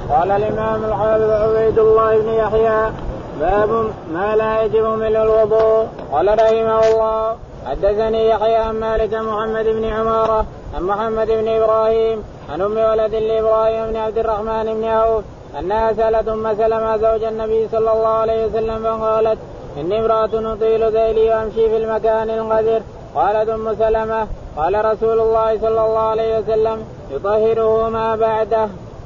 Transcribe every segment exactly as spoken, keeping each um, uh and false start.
قال الإمام الحافظ عبيد الله بن يحيى باب ما لا يجب منه الوضوء. قال رحمه الله حدثني يحيى عن مالك محمد بن عمارة عن محمد بن إبراهيم عن أم ولد لإبراهيم بن عبد الرحمن بن عوف أنها سألت أم سلمة زوج النبي صلى الله عليه وسلم فقالت إني امرأة أطيل ذيلي وأمشي في المكان الغدر. قالت أم سلمة قال رسول الله صلى الله عليه وسلم يطهره ما بعده.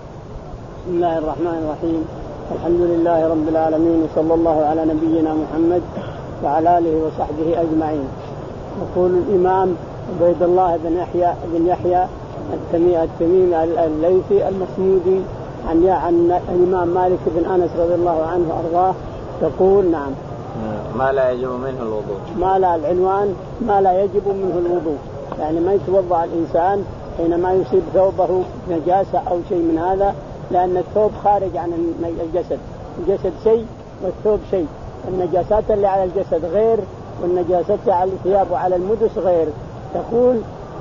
بسم الله الرحمن الرحيم. الحمد لله رب العالمين وصلى الله على نبينا محمد وعلى آله وصحبه أجمعين. يقول الإمام عبيد الله بن يحيى بن يحيى التميمي الليثي المصمودي عن عن الإمام مالك بن أنس رضي الله عنه وأرضاه يقول نعم ما لا يجب منه الوضوء. ما لا العنوان ما لا يجب منه الوضوء، يعني ما يتوضأ الإنسان حينما يصيب ثوبه نجاسة أو شيء من هذا، لأن الثوب خارج عن الجسد، الجسد شيء والثوب شيء. النجاسات اللي على الجسد غير والنجاسات على الثياب وعلى المدس غير. يقول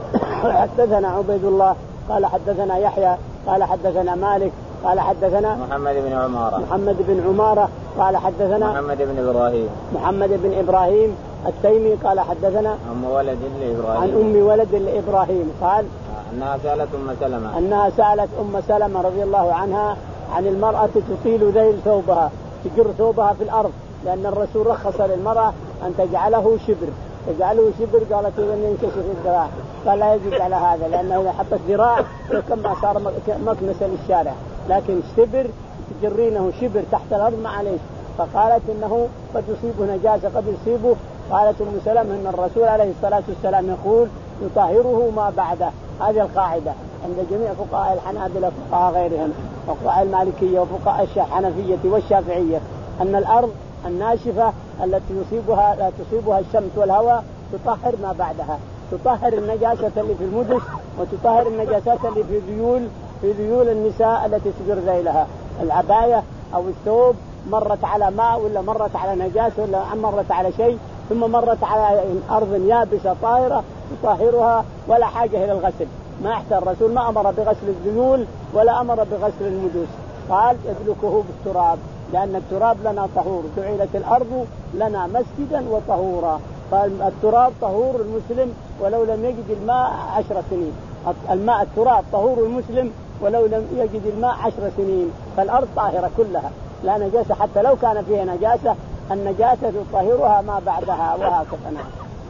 حدثنا عبيد الله قال حدثنا يحيى قال حدثنا مالك قال حدثنا محمد بن عمارة محمد بن عمارة قال حدثنا محمد بن إبراهيم محمد بن إبراهيم التيمي قال حدثنا أم ولد لإبراهيم عن أم ولد لإبراهيم قال أنها سألت أم سلمة أنها سألت أم سلمة رضي الله عنها عن المرأة تطيل ذيل ثوبها، تجر ثوبها في الأرض، لأن الرسول رخص للمرأة أن تجعله شبر تجعله شبر قالت إذا ينكشف الذراع، قال لا يجب على هذا لأنه إذا حطت ذراع كما صار مكنسة للشارع، لكن شبر تجرينه شبر تحت الأرض ما عليه. فقالت إنه قد يصيبه نجاسة قد يصيبه. قالت أم سلمة إن الرسول عليه الصلاة والسلام يقول يطهره ما بعده. هذه القاعدة عند جميع فقهاء الحنابلة وفقهاء غيرهم وفقهاء المالكية وفقهاء الحنفية والشافعية أن الأرض الناشفة التي يصيبها لا تصيبها الشمس والهواء تطهر ما بعدها، تطهر النجاسة اللي في المدس وتطهر النجاسات اللي في ذيول في ذيول النساء التي تجر ذيلها. العباية أو الثوب مرت على ماء ولا مرت على نجاسة ولا مرت على شيء ثم مرت على أرض يابسة طاهرة تطهرها ولا حاجة إلى الغسل. ما احتى الرسول ما أمر بغسل الذيول ولا أمر بغسل المدوس، قال يدلكه بالتراب لأن التراب لنا طهور، جعلت الأرض لنا مسجدا وطهورا. فالتراب طهور المسلم ولو لم يجد الماء عشر سنين. الماء التراب طهور المسلم ولو لم يجد الماء عشر سنين. فالأرض طاهرة كلها لا نجاسة، حتى لو كان فيها نجاسة النجاسة تطهرها ما بعدها وهكذا.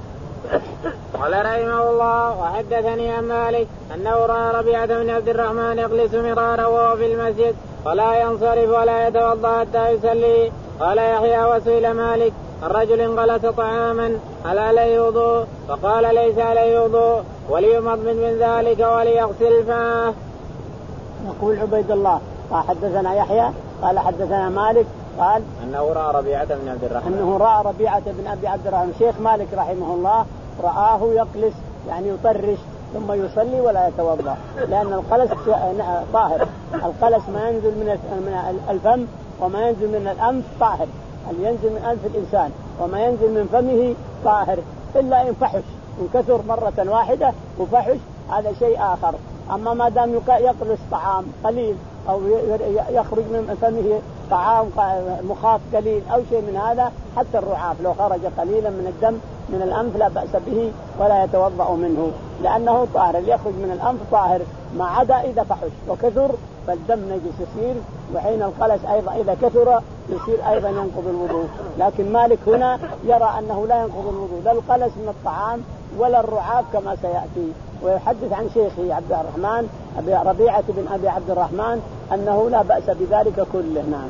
قال رحمه الله وحدثني عن مالك أنه رأى ربيعة بن عبد الرحمن يجلس مرارا وهو في المسجد فلا ينصرف ولا يتوضأ حتى يصلي. قال يحيى وسئل مالك الرجل انغلس طعاما هل عليه وضوء؟ فقال ليس عليه وضوء وليمضمض من ذلك وليغسل فاه. يقول عبيد الله قال حدثنا يحيى قال حدثنا مالك قال أنه رأى ربيعة بن عبد الرحمن أنه رأى ربيعة بن أبي عبد الرحمن شيخ مالك رحمه الله رآه يقلس يعني يطرش ثم يصلي ولا يتوضأ، لأن القلس طاهر. القلس ما ينزل من الفم وما ينزل من الأنف طاهر، اللي ينزل من أنف الإنسان وما ينزل من فمه طاهر إلا إن فحش انكسر مرة واحدة وفحش هذا شيء آخر. أما ما دام يقلس طعام قليل أو يخرج من فمه طعام مخاط قليل أو شيء من هذا، حتى الرعاف لو خرج قليلا من الدم من الأنف لا بأس به ولا يتوضأ منه لأنه طاهر. اللي يخرج من الأنف طاهر ما عدا إذا فحش وكثر فالدم نجس يصير، وحين القلس أيضا إذا كثر يصير أيضا ينقض الوضوء. لكن مالك هنا يرى أنه لا ينقض الوضوء لا القلس من الطعام ولا الرعاف كما سيأتي. ويحدث عن شيخه عبد الرحمن أبي ربيعة بن أبي عبد الرحمن أنه لا بأس بذلك كله. نعم.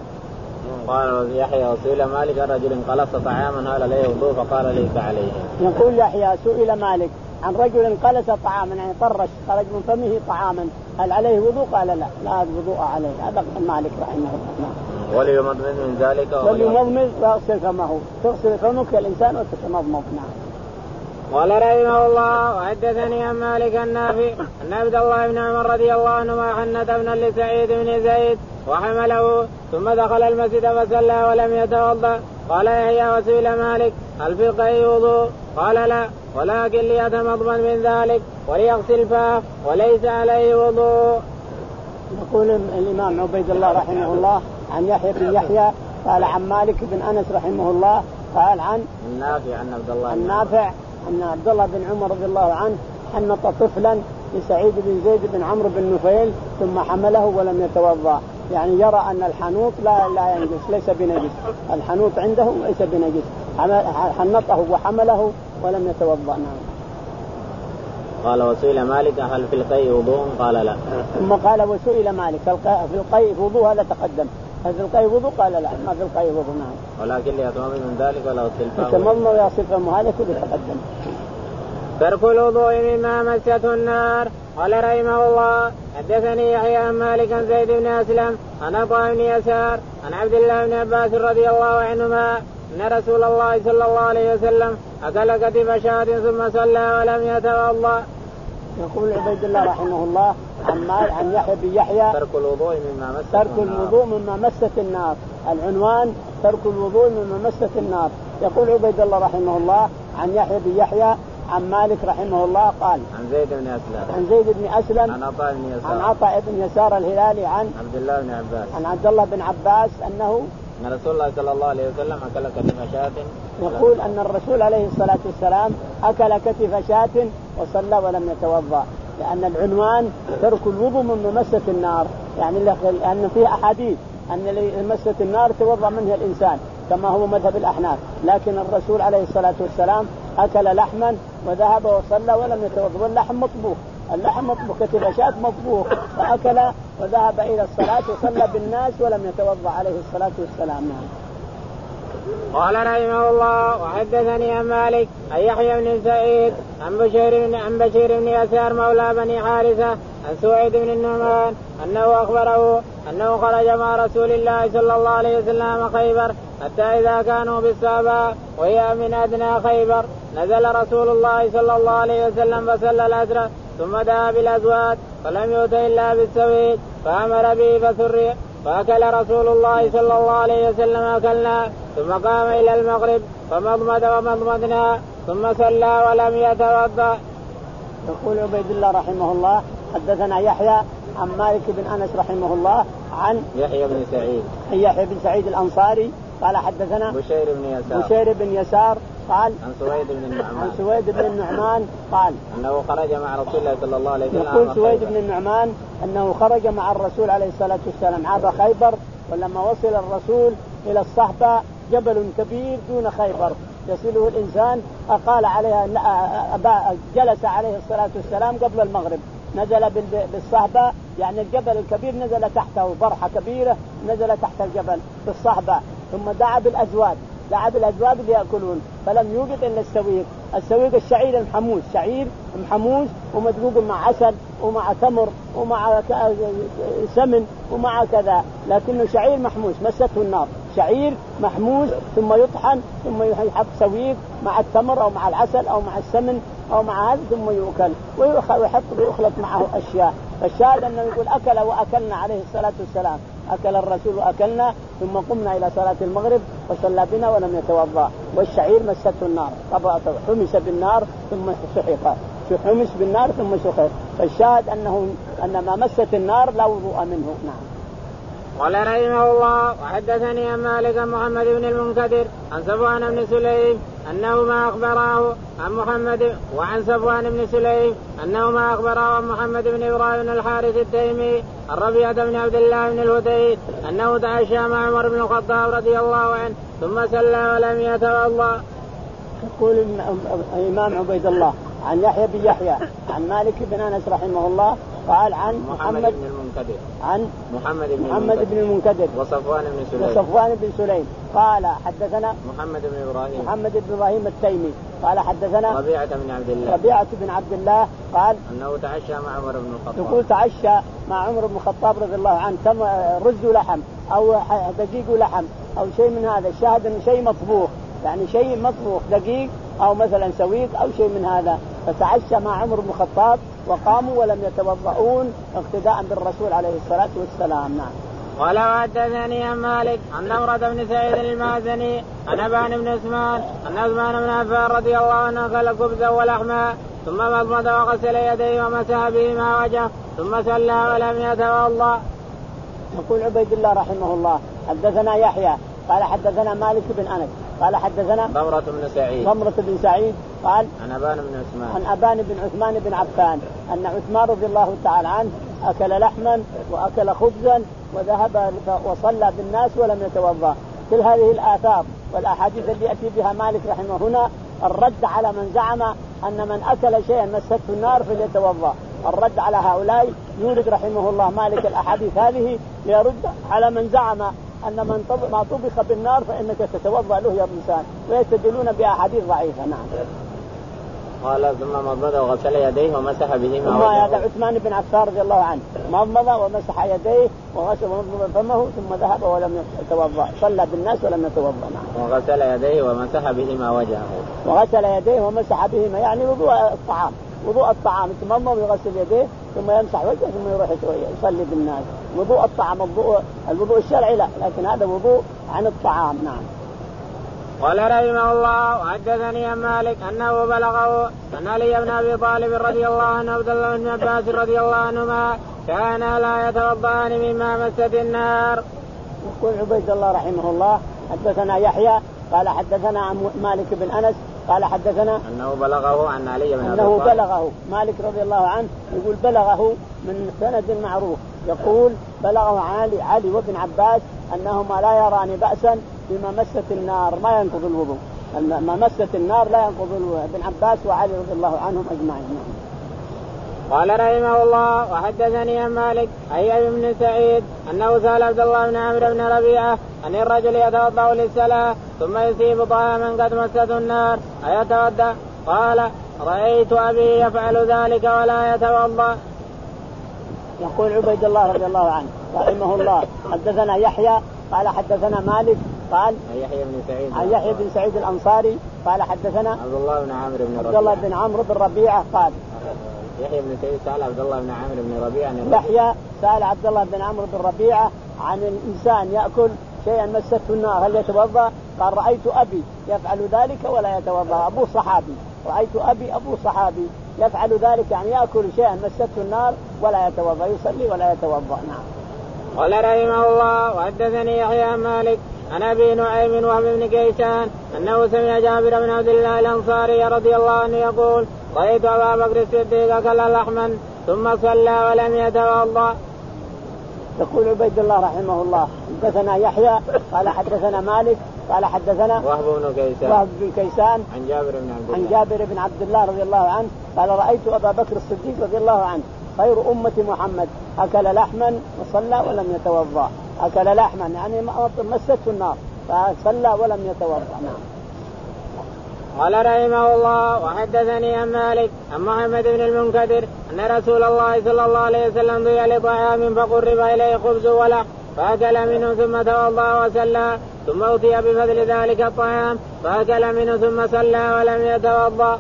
قال يحيى وسئل مالك الرجل انقلص طعاما هل عليه وضوء؟ فقال ليس عليه. يقول يحيى سئل مالك عن رجل انقلص طعاما يعني طرش خرج من فمه طعاما هل عليه وضوء؟ قال لا لا وضوء عليه. هذا مالك رحمه الله. وليمضمض من ذلك وليمضمض ويغسل فمه، تغسل فمك الإنسان وتتمضمض. نعم. قال رحمه الله وحدثني عن مالك النافع أن عبد الله بن عمر رضي الله عنهما حنت ابنا لسعيد بن زيد وحمله ثم دخل المسجد فصلى ولم يتوضأ. قال يحيى وسئل مالك هل في القيء وضوء؟ قال لا ولكن ليتمضمض من ذلك وليغسل فاه وليس عليه وضوء. يقول الإمام عبيد الله رحمه الله عن يحيى بن يحيى قال عن مالك بن أنس رحمه الله قال عن النافع عن عبد الله النافع أن عبد الله بن عمر رضي الله عنه حنط طفلا لسعيد بن زيد بن عمرو بن نفيل ثم حمله ولم يتوضأ، يعني يرى أن الحنوط لا لا ينجس، ليس بنجس، الحنوط عنده ليس بنجس، حنطه وحمله ولم يتوضأ. نعم. قال وسئل مالك هل في القيء وضوء؟ قال لا. ثم قال وسئل مالك في القيء وضوء؟ هذا تقدم. هل في القيء وضوء؟ قال لا، ما في القيء وضوء. نعم. ولكن ليتمضمض من ذلك ولا يغسل يتمضمض ويغسل فمه، هذا كله تقدم. ترك الوضوء مما مسته النار. قال رحمه الله حدثني يحيى عن مالك عن زيد بن أسلم عن عطاء بن يسار عن عبد الله بن عباس رضي الله عنهما أن رسول الله صلى الله عليه وسلم أكل كتف شاة ثم صلى ولم يتوضأ. يقول عبيد الله رحمه الله عن عن يحيى بن يحيى ترك الوضوء مما مسته ترك الوضوء مما مسته النار. العنوان ترك الوضوء مما مسته النار. يقول عبيد الله رحمه الله عن يحيى بن يحيى عن مالك رحمه الله قال عن زيد بن أسلم عن زيد بن أسلم عن عطاء بن يسار عن عطاء بن يسار الهلالي عن عبد الله بن عباس عن عبد الله بن عباس أنه أن رسول الله صلى الله عليه وسلم أكل كتف شاة. يقول أن الرسول عليه الصلاة والسلام أكل كتف شاة وصلى ولم يتوضأ، لأن العنوان ترك الوضوء من مسة النار، يعني لأن فيه أحاديث أن مسة النار توضأ منها الإنسان كما هو مذهب الأحناف، لكن الرسول عليه الصلاة والسلام أكل لحما وذهب وصلى ولم يتوضأ، واللحم مطبوخ، اللحم مطبوخ كتف شاة مطبوخ، فأكل وذهب إلى الصلاة وصلى بالناس ولم يتوضأ عليه الصلاة والسلام. قال رحمه الله وحدثني عن مالك عن يحيى بن سعيد عن بشير بن عن بشير بن يسار مولى بني حارثة عن سعيد بن النعمان أنه أخبره أنه خرج مع رسول الله صلى الله عليه وسلم خيبر حتى إذا كانوا بالصحبة وهي من أدنى خيبر نزل رسول الله صلى الله عليه وسلم فصلى العصر ثم دعا بالأزواج فلم يؤت إلا بالسويد فأمر به فسري فأكل رسول الله صلى الله عليه وسلم أكلنا ثم قام إلى المغرب فمضمد ومضمدنا ثم صلى ولم يتوضأ. يقول عبيد الله رحمه الله حدثنا يحيى عن مالك بن أنس رحمه الله عن يحيى بن سعيد يحيى بن سعيد الأنصاري قال حدثنا بشير بن يسار بشير بن يسار قال عن سويد بن النعمان عن سويد بن النعمان قال أنه خرج مع رسول الله صلى الله عليه وسلم. يقول سويد بن النعمان أنه خرج مع الرسول عليه الصلاة والسلام عام خيبر، ولما وصل الرسول إلى الصحبة جبل كبير دون خيبر يصله الإنسان أقال عليها جلس عليه الصلاة والسلام قبل المغرب، نزل بالصحبة يعني الجبل الكبير نزل تحته برحة كبيرة نزل تحت الجبل بالصحبة، ثم دعا بالأزواج دعا بالأزواج ليأكلون فلم يوجد إلا السويق، السويق الشعير المحموس، شعير محموس ومدقوق مع عسل ومع تمر ومع سمن ومع كذا، لكنه شعير محموس مسته النار، شعير محموس ثم يطحن ثم يحط سويق مع التمر أو مع العسل أو مع السمن أو مع هذا ثم يؤكل ويحط ويخلط معه أشياء. فالشاهد أنه يقول أكل وأكلنا عليه الصلاة والسلام، أكل الرسول وأكلنا ثم قمنا إلى صلاة المغرب وصلى بنا ولم يتوضأ، والشعير مسته النار حمس بالنار ثم سحق، حمس بالنار ثم سحق، فالشاهد أنه أن ما مست النار لا وضوء منه. نعم. قال رحمه الله وحدثني عن مالك محمد بن المنكدر عن صفوان بن سليم أنه ما أخبره عن محمد وعن صفوان بن سليم أنه ما أخبره عن محمد بن إبراهيم الحارث التيمي الربيعة بن عبد الله بن الهدي أنه تعشى مع عمر بن الخطاب رضي الله عنه ثم صلى ولم يتوضأ. يقول الإمام عبيد الله عن يحيى بن يحيى عن مالك بن أنس رحمه الله قال عن محمد, محمد بن المنكدر عن محمد بن محمد بن المنكدر وصفوان بن سليم وصفوان بن سليم قال حدثنا محمد بن إبراهيم محمد بن إبراهيم التيمي قال حدثنا ربيعة بن عبد الله ربيعة بن عبد الله قال أنه تعشى مع عمر بن الخطاب. يقول تعشى مع عمر بن الخطاب رضي الله عنه تم رز لحم أو دقيق لحم أو شيء من هذا، الشاهد أنه شيء مطبوخ يعني شيء مطبوخ دقيق أو مثلا سويق أو شيء من هذا، فتعشى مع عمر بن الخطاب وقاموا ولم يتوضؤون اقتداء بالرسول عليه الصلاة والسلام. نعم. قال وحدثني عن مالك عن نمرة بن سعيد المازني عن أبان بن عثمان أن عثمان بن عفان رضي الله عنه أكل خبزا ولحما ثم مضمض وغسل يديه ومسح بهما وجهه ثم صلى ولم يتوضأ. يقول عبيد الله رحمه الله حدثنا يحيى قال حدثنا مالك بن أنس قال حدثنا ضمرة بن سعيد ضمرة بن سعيد قال عن أبان بن عثمان عن أبان بن عثمان بن عفان أن عثمان رضي الله تعالى عنه أكل لحما وأكل خبزا وذهب وصلى بالناس ولم يتوضأ. كل هذه الآثار والأحاديث اللي يأتي بها مالك رحمه هنا الرد على من زعم أن من أكل شيئا مسته النار فليتوضأ. الرد على هؤلاء يورد رحمه الله مالك الأحاديث هذه ليرد على من زعم أن من طب... ما طبخ بالنار فإنك تتوضأ له يا إنسان ويستدلون بأحاديث ضعيفة. نعم. قال ثم مضمض وغسل يديه ومسح بهما وجهه. هذا عثمان بن عفان رضي الله عنه مضمض ومسح يديه وغسل فمه ثم ذهب ولم يتوضأ صلى بالناس ولم يتوضأ. نعم. وغسل يديه ومسح بهما وجهه. وغسل يديه ومسح بهما يعني وضوء الطعام وضوء الطعام يتمضمض ويغسل يديه ثم يمسح وجهه ثم يروح يصلي بالناس. وضوء الطعام الوضوء الوضوء الشرعي لا لكن هذا وضوء عن الطعام. نعم. قال رحمه الله وحدثني عن مالك أنه بلغه أن علي بن أبي طالب رضي الله عنه عبد الله بن عباس رضي الله عنهما كان لا يتوضأان مما مست النار. يقول عبيد الله رحمه الله حدثنا يحيى قال حدثنا عن مالك بن أنس قال حدثنا أنه بلغه عن علي بن أبي أنه طالب بلغه مالك رضي الله عنه يقول بلغه من سند معروف يقول بلغه علي علي وابن عباس أنهما لا يران بأسا بما مست النار ما ينقض الوضوء. ما مست النار لا ينقض الوضوء. ابن عباس وعلي رضي الله عنهم أجمعين. قال رحمه الله وحدثني عن مالك أي بن سعيد أنه سأل عبد الله بن عمرو بن ربيعة أن الرجل يتوضأ للصلاة ثم يصيب طعاما قد مسته النار أيتوضأ؟ قال رأيت أبي يفعل ذلك ولا يتوضأ. يقول عبيد الله رضي الله عنه رحمه الله حدثنا يحيى قال حدثنا مالك قال يحيى بن سعيد عن يحيى بن سعيد الأنصاري قال حدثنا عبد الله بن عمرو بن ربيعة عبد الله بن عمرو بن ربيعة قال يحيى بن سعيد سأل عبد الله بن عمرو بن ربيعة يحيى سأل عبد الله بن عمرو بن ربيعة عن الإنسان يأكل شيئا مسته النار هل يتوضأ؟ قال رأيت أبي يفعل ذلك ولا يتوضأ. أبو صحابي رأيت أبي أبو صحابي يفعل ذلك يعني يأكل شيئا مسته النار ولا يتوضأ يصلي ولا يتوضأ. نعم. قال رحمه الله وحدثني يحيى عن مالك عن أبي نعيم وهب بن كيسان أنه سمع جابر بن عبد الله الأنصاري رضي الله عنه يقول رأيت أبا بكر الصديق أكل لحما ثم صلى ولم يتوضأ. يقول عبيد الله رحمه الله حدثنا يحيى قال حدثنا مالك قال حدثنا وهب بن كيسان وهب بن كيسان عن جابر بن عبد الله عن جابر بن عبد الله رضي الله عنه قال رأيت أبا بكر الصديق رضي الله عنه خير أمة محمد أكل لحما وصلى ولم يتوضأ. أكل لحما يعني مسته النار فصلى ولم يتوضأ. نعم. قال رحمه الله وحدثني عن مالك عن محمد بن المنكدر أن رسول الله صلى الله عليه وسلم ضيع لطعام فقرب إليه خبز ولحم فأكل منه ثم توضأ وصلى ثم أتي بفضل ذلك الطعام فأكل منه ثم صلى ولم يتوضأ.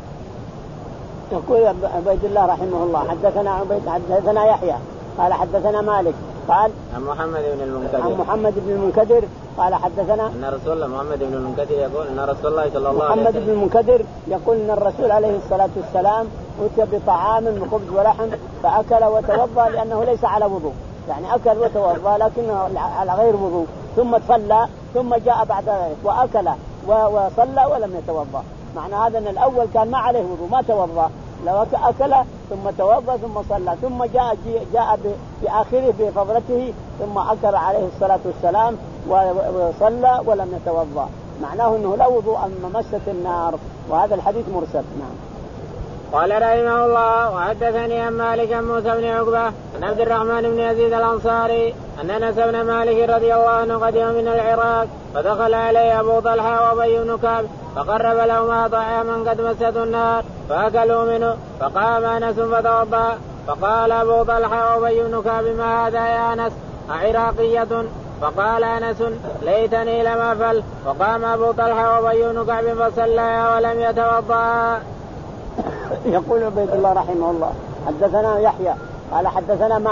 يقول عبيد الله رحمه الله حدثنا عبيد حدثنا يحيى قال حدثنا مالك قال عن محمد بن المنكدر عن محمد بن المنكدر قال حدثنا أن رسول الله محمد بن المنكدر يقول أن رسول الله صلى الله عليه وسلم محمد بن المنكدر يقول أن الرسول عليه الصلاة والسلام أتي بطعام من خبز ولحم فأكل وتوضأ لأنه ليس على وضوء يعني أكل وتوضأ لكنه على غير وضوء ثم صلى ثم جاء بعد ذلك وأكل وصلى ولم يتوضأ. معنى هذا أن الأول كان ما عليه وضوء ما توضأ لو أكل ثم توضأ ثم صلى ثم جاء جاء بآخره بفضلته ثم أكل عليه الصلاة والسلام وصلى ولم يتوضأ. معناه أنه لا وضوء أما مست النار. وهذا الحديث مرسل. نعم. قال رحمه الله وحدثني عن مالك عن موسى بن عقبة عن عبد الرحمن بن يزيد الأنصاري أن أنس بن مالك رضي الله عنه قدم من العراق فدخل عليه أبو طلحة وأبي بن كعب فقرب لهما طعاما قد مسته النار فأكلوا منه فقام أنس فتوضأ فقال أبو طلحة وأبي بن كعب ما هذا يا أنس أعراقية؟ فقال أنس ليتني لم أفعل. وقام أبو طلحة وأبي بن كعب فصلى ولم يتوضأ. يقول عبيد الله رحمه الله حدثنا يحيى قال حدثنا مالك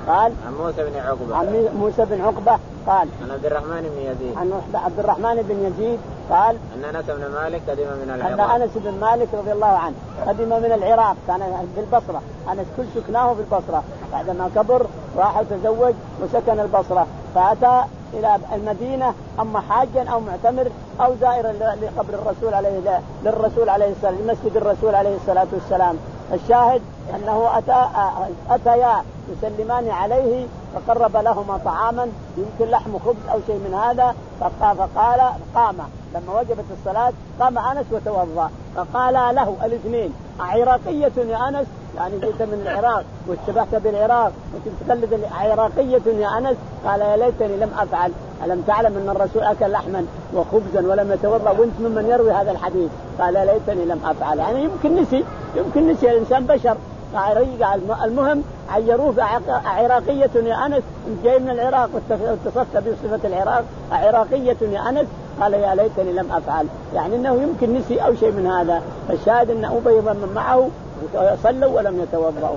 قال عن موسى بن عقبة عن موسى بن عقبة قال عن عبد الرحمن بن يزيد عن عبد الرحمن بن يزيد قال أن أنس بن مالك قدم من أن العراق أنس بن مالك رضي الله عنه قدم من العراق، كان في البصرة، أنس كل سكناه في البصرة، بعدما كبر راح وتزوج وسكن البصرة، فأتى إلى المدينة أما حاجا أو معتمر أو زائرا لقبر الرسول عليه للرسول عليه السلام لمسجد الرسول عليه الصلاة والسلام. الشاهد أنه أتى أتيا يسلمان عليه فقرب لهما طعاما يمكن لحم خبز أو شيء من هذا، فقال قام لما وجبت الصلاة قام أنس وتوضأ، فقال له الاثنين أعراقية يا أنس، يعني جئت من العراق واشتبهت بالعراق وتقلد عراقية يا أنس؟ قال يا ليتني لم أفعل، ألم تعلم أن الرسول أكل لحما وخبزا ولم يتوضأ وانت ممن يروي هذا الحديث؟ قال يا ليتني لم أفعل، يعني يمكن نسي يمكن نسي الإنسان بشر. المهم عيروه عراقية يا أنس، جاي من العراق واتصفت بصفة العراق عراقية يا أنس؟ قال يا ليتني لم أفعل، يعني أنه يمكن نسي أو شيء من هذا. فالشاهد أن أبي ومن معه صلوا ولم يتوضأوا.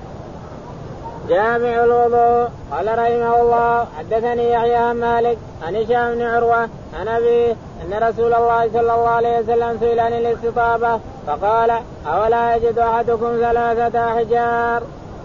جامع الوضوء. قال رحمه الله حدثني يحيى عن مالك عن هشام بن عروة عن أبيه أن رسول الله صلى الله عليه وسلم سئل عن الاستطابة فقال أولا يجد أحدكم ثلاثة أحجار.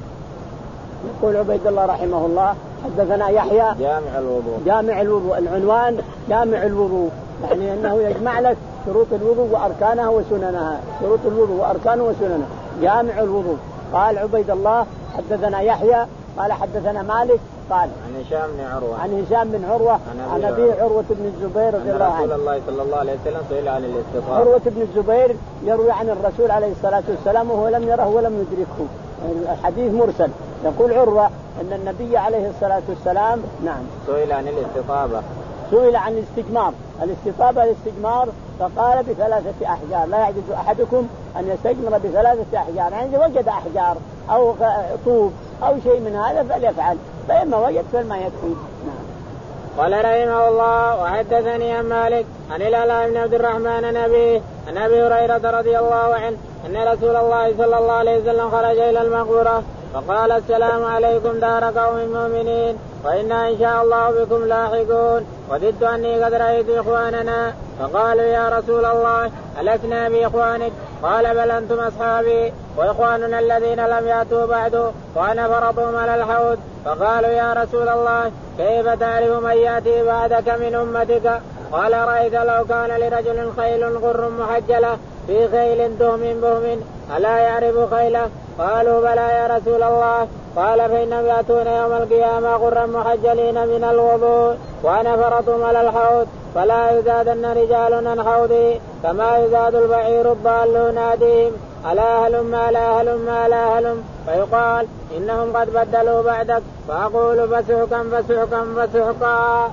يقول عبيد الله رحمه الله حدثنا يحيى جامع الوضوء. جامع الوضوء العنوان جامع الوضوء، يعني أنه يجمع لك شروط الوضوء وأركانها وسننها، شروط الوضوء وأركانه وسننه، جامع الوضوء. قال عبيد الله حدثنا يحيى قال حدثنا مالك قال عن هشام بن عروة عن هشام بن عروة عن أبي عروة بن الزبير رضي الله عنه رسول الله صلى الله عليه وسلم سئل عن الاستطابة. عروة بن الزبير يروي عن الرسول عليه الصلاة والسلام وهو لم يره ولم يدركه، الحديث مرسل. يقول عروة أن النبي عليه الصلاة والسلام نعم سئل عن الاستطابة سئل عن الاستجمار، الاستطابة الاستجمار، فقال بثلاثة أحجار، لا يعجز أحدكم أن يستجمر بثلاثة أحجار، يعني إذا وجد أحجار أو طوب أو شيء من هذا فليفعل، فإما وجد فما يكفي. نعم. قال رحمه الله وحدثني عن مالك عن العلاء بن عبد الرحمن عن أبيه عن أبي هريرة رضي الله عنه أن رسول الله صلى الله عليه وسلم خرج إلى المقبرة فقال السلام عليكم دار قوم مؤمنين وإنا إن شاء الله بكم لاحقون، وددت أني قد رأيت إخواننا، فقالوا يا رسول الله ألسنا بإخوانك؟ قال بل أنتم أصحابي وإخواننا الذين لم يأتوا بعد وأنا فرطهم على الحوض. فقالوا يا رسول الله كيف تعرف من يأتي بعدك من أمتك؟ قال رأيت لو كان لرجل خيل غر محجلة في خيل دهم بهم ألا يعرف خيله؟ قالوا بلى يا رسول الله. قال فإنهم يأتون يوم القيامة غرا محجلين من الوضوء وأنا فرطهم على الحوض، فلا يزادن رجال عن حوضي كما يزاد البعير الضال ناديهم ألا هلم ألا هلم ألا هلم، فيقال إنهم قد بدلوا بعدك، فأقول فسحقا فسحقا فسحقا.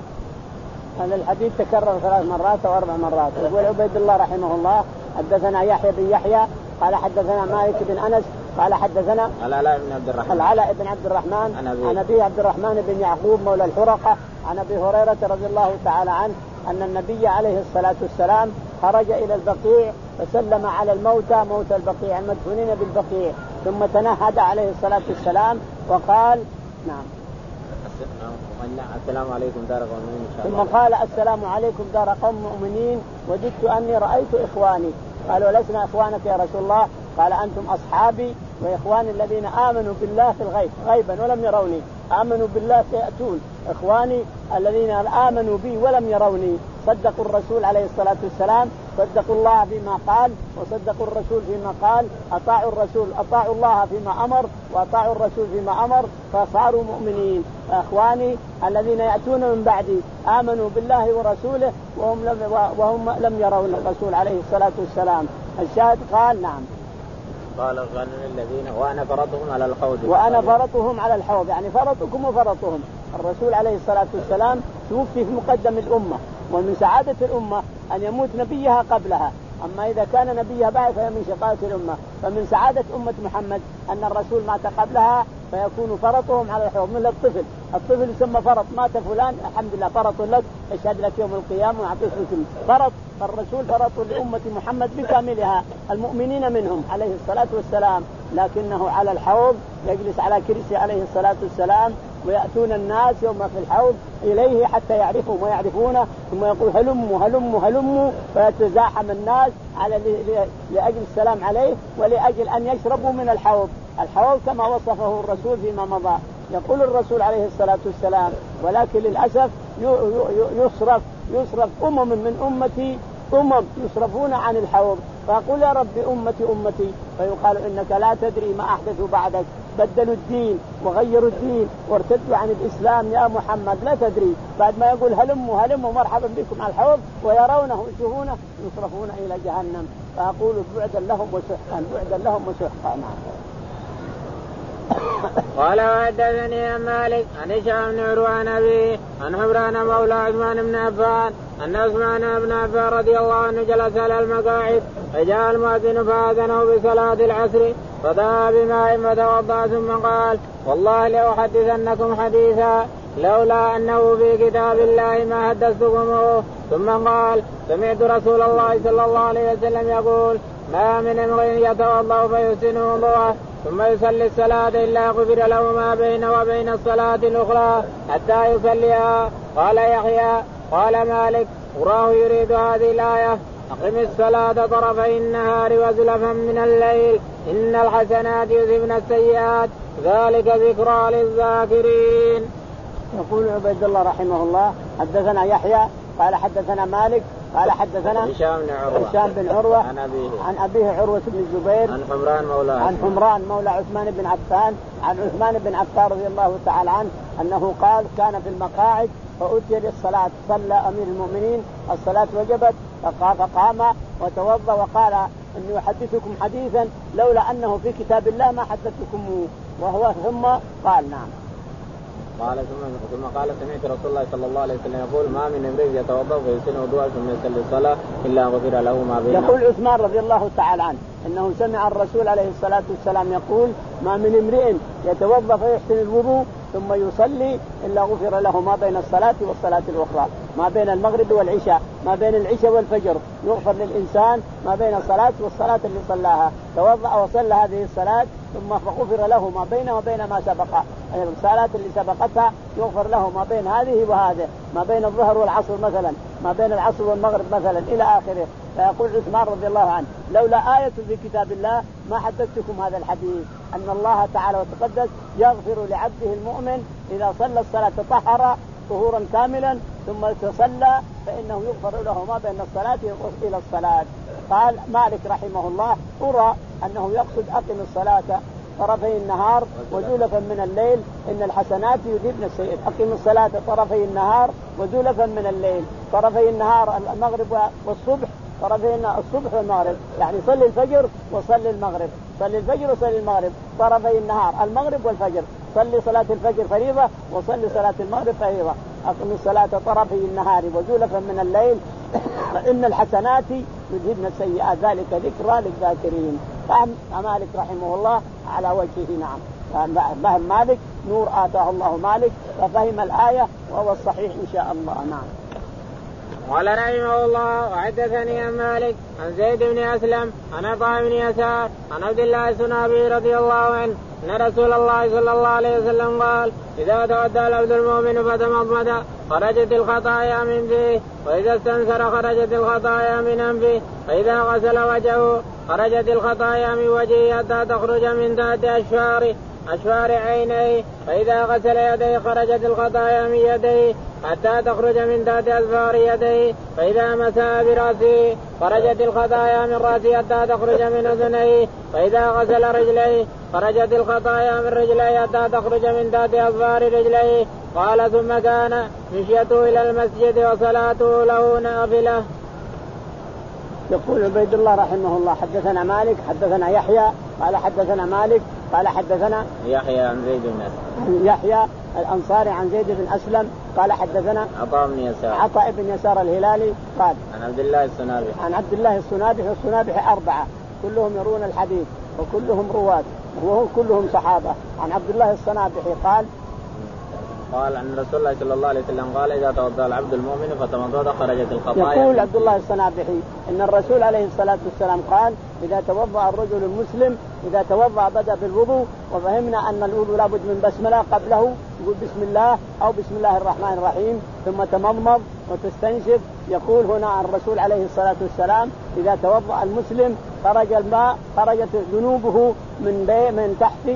هذا الحديث تكرر ثلاث مرات أو أربع مرات. يقول عبيد الله رحمه الله حدثنا يحيى بن يحيى قال حدثنا مالك بن أنس قال حدثنا العلاء بن عبد الرحمن العلاء بن عبد الرحمن عن أبي عبد الرحمن بن يعقوب مولى الحرقة عن أبي هريرة رضي الله تعالى عنه أن النبي عليه الصلاة والسلام خرج إلى البقيع فسلم على الموتى موتى البقيع المدفونين بالبقيع، ثم تنهد عليه الصلاة والسلام وقال نعم السلام عليكم دار قوم مؤمنين إن شاء الله. ثم قال السلام عليكم دار قوم مؤمنين وددت أني رأيت إخواني. قالوا لسنا إخوانك يا رسول الله؟ قال أنتم أصحابي وإخواني الذين آمنوا بالله في الغيب غيبا ولم يروني، آمنوا بالله سيأتون، إخواني الذين آمنوا بي ولم يروني، صدقوا الرسول عليه الصلاة والسلام، صدقوا الله فيما قال وصدقوا الرسول فيما قال، أطاعوا الرسول أطاعوا الله فيما أمر وأطاعوا الرسول فيما أمر فصاروا مؤمنين. إخواني الذين يأتون من بعدي آمنوا بالله ورسوله وهم لم, وهم لم يرون الرسول عليه الصلاة والسلام. الشاهد قال نعم قال الذين وأنا فرطهم على الحوض وأنا فرطهم على الحوض، يعني فرطكم وفرطهم. الرسول عليه الصلاة والسلام توفي في مقدم الأمة، ومن سعادة الأمة أن يموت نبيها قبلها، أما إذا كان نبيها بعد فهي من شقاوة الأمة. فمن سعادة أمة محمد أن الرسول مات قبلها فيكون فرطهم على الحوض. من الطفل الطفل يسمى فرط، مات فلان الحمد لله فرط لك، اشهد لك يوم القيامة وعطيك لكم فرط. فالرسول فرط لأمة محمد بكاملها المؤمنين منهم عليه الصلاة والسلام. لكنه على الحوض يجلس على كرسي عليه الصلاة والسلام، ويأتون الناس يوم في الحوض إليه حتى يعرفهم ويعرفونه، ثم يقول هلموا هلموا هلموا، فيتزاحم الناس على لأجل السلام عليه ولأجل أن يشربوا من الحوض. الحوض كما وصفه الرسول فيما مضى. يقول الرسول عليه الصلاة والسلام ولكن للأسف يصرف يصرف أمم من أمتي، أمم يصرفون عن الحوض، فيقول يا رب أمتي أمتي، فيقال إنك لا تدري ما أحدثوا بعدك، بدلوا الدين وغيروا الدين وارتدوا عن الإسلام يا محمد، لا تدري. بعد ما يقول هلموا هلموا مرحبا بكم على الحوض ويرونه يشوفونه يصرفون إلى جهنم، فأقول بعدا لهم وسحقا بعدا لهم وسحقا. قال وحدثني عن مالك عن هشام بن عروة عن أبيه عن حمران مولى عثمان بن عفان أن عثمان بن عفان رضي الله عنه جلس على المقاعد فجاء المؤذن فأذنه بصلاة العصر فدعا بماء فتوضأ ثم قال والله لأحدثنكم حديثا لولا أنه في كتاب الله ما حدثتكمه. ثم قال سمعت رسول الله صلى الله عليه وسلم يقول ما من امرئ يتوضأ فيحسن وضوءه ثم يصلي الصلاة إلا غفر له ما بين وبين الصلاة الأخرى حتى يصليها. قال يحيى قال مالك وراه يريد هذه الآية أقم الصلاة طرفي النهار وزلفا من الليل إن الحسنات يذهبن السيئات ذلك ذكرى للذاكرين. يقول عبيد الله رحمه الله حدثنا يحيى قال حدثنا مالك قال حدثنا هشام بن عروة هشام بن عروة عن أبيه عن أبيه عروة بن الزبير عن حمران مولى عن حمران مولى عثمان بن عفان عن عثمان بن عفان رضي الله تعالى عنه أنه قال كان في المقاعد فأتي للصلاة صلى أمير المؤمنين الصلاة وجبت فقام وتوضأ وقال إني أحدثكم حديثا لولا أنه في كتاب الله ما حدثتكم، وهو ثم قال نعم قال ثم ثم قال سمعت رسول الله صلى الله عليه وسلم يقول ما من امرئ يتوضا فيحسن وضوءه ثم يصلي الصلاه الا غفر له ما بينه. يقول عثمان رضي الله تعالى عنه انه سمع الرسول عليه الصلاه والسلام يقول ما من امرئ يتوضا فيحسن الوضوء ثم يصلي الا غفر له ما بين الصلاه والصلاه الاخرى، ما بين المغرب والعشاء، ما بين العشاء والفجر يغفر للانسان ما بين الصلاه والصلاه اللي صلاها. توضا وصلى هذه الصلاه ثم غفر له ما بينه وبين ما سبق، يعني الصلاه اللي سبقتها يغفر له ما بين هذه وهذه، ما بين الظهر والعصر مثلا، ما بين العصر والمغرب مثلا الى اخره. فيقول عثمان رضي الله عنه لولا آية في كتاب الله ما حدثتكم هذا الحديث أن الله تعالى وتقدس يغفر لعبده المؤمن إذا صلى الصلاة طهر طهورا كاملا ثم تصلى فإنه يغفر له ما بين الصلاة إلى الصلاة. قال مالك رحمه الله أرى أنه يقصد أقم الصلاة طرفي النهار وزلفا من الليل إن الحسنات يذهبن السيئات. أقم الصلاة طرفي النهار وزلفا من الليل، طرفي النهار المغرب والصبح، طرفي الصبح والمغرب، يعني صلي الفجر وصلي المغرب، صلي الفجر وصلي المغرب، طرفي النهار المغرب والفجر، صلي صلاة الفجر فريضة وصلي صلاة المغرب فريضة. أقم الصلاة طرفي النهار وزلفا من الليل إن الحسنات يذهبن السيئات ذلك ذكرى للذاكرين. فهم مالك رحمه الله على وجهه نعم، فهم مالك نور آتاه الله مالك ففهم الآية وهو الصحيح إن شاء الله. نعم. قال رحمه الله وحدثني عن مالك عن زيد بن أسلم عن عطاء بن يسار عن عبد الله السنابي رضي الله عنه أن رسول الله صلى الله عليه وسلم قال إذا تودى العبد المؤمن فتمضمض خرجت الخطايا من فيه، وإذا استنثر خرجت الخطايا من أنفه، فإذا غسل وجهه خرجت الخطايا من وجهه حتى تخرج من تحت أشفاره أشفار عينيه، فإذا غسل يديه خرجت الخطايا من يديه حتى تخرج من تحت أظفار يديه، فإذا مسح برأسه خرجت الخطايا من رأسه حتى تخرج من أذنيه، فإذا غسل رجليه خرجت الخطايا من رجليه حتى تخرج من تحت أظفار رجليه. قال ثم كان مشيته إلى المسجد وصلاته له نافلة. يقول عبيد الله رحمه الله حدثنا مالك حدثنا يحيى قال حدثنا مالك قال حدثنا يحيى عن زيد بن أسلم يحيى الأنصاري عن زيد بن أسلم قال حدثنا عطاء بن يسار عطاء بن يسار الهلالي قال عن عبد الله السنابي عن عبد الله السنابي، والسنابي أربعة كلهم يرون الحديث وكلهم رواة وهم كلهم صحابة. عن عبد الله السنابي قال قال عن رسول الله صلى الله عليه وسلم قال إذا توضأ العبد المؤمن فتمضمض خرجت الخطايا. يقول عبد الله السنابحي إن الرسول عليه الصلاة والسلام قال إذا توضأ الرجل المسلم إذا توضأ بدأ بالوضوء، وفهمنا أن الوضوء لابد من بسملة قبله، يقول بسم الله أو بسم الله الرحمن الرحيم، ثم تمضمض وتستنشق. يقول هنا الرسول عليه الصلاة والسلام إذا توضأ المسلم خرج الماء خرجت ذنوبه من بي من تحت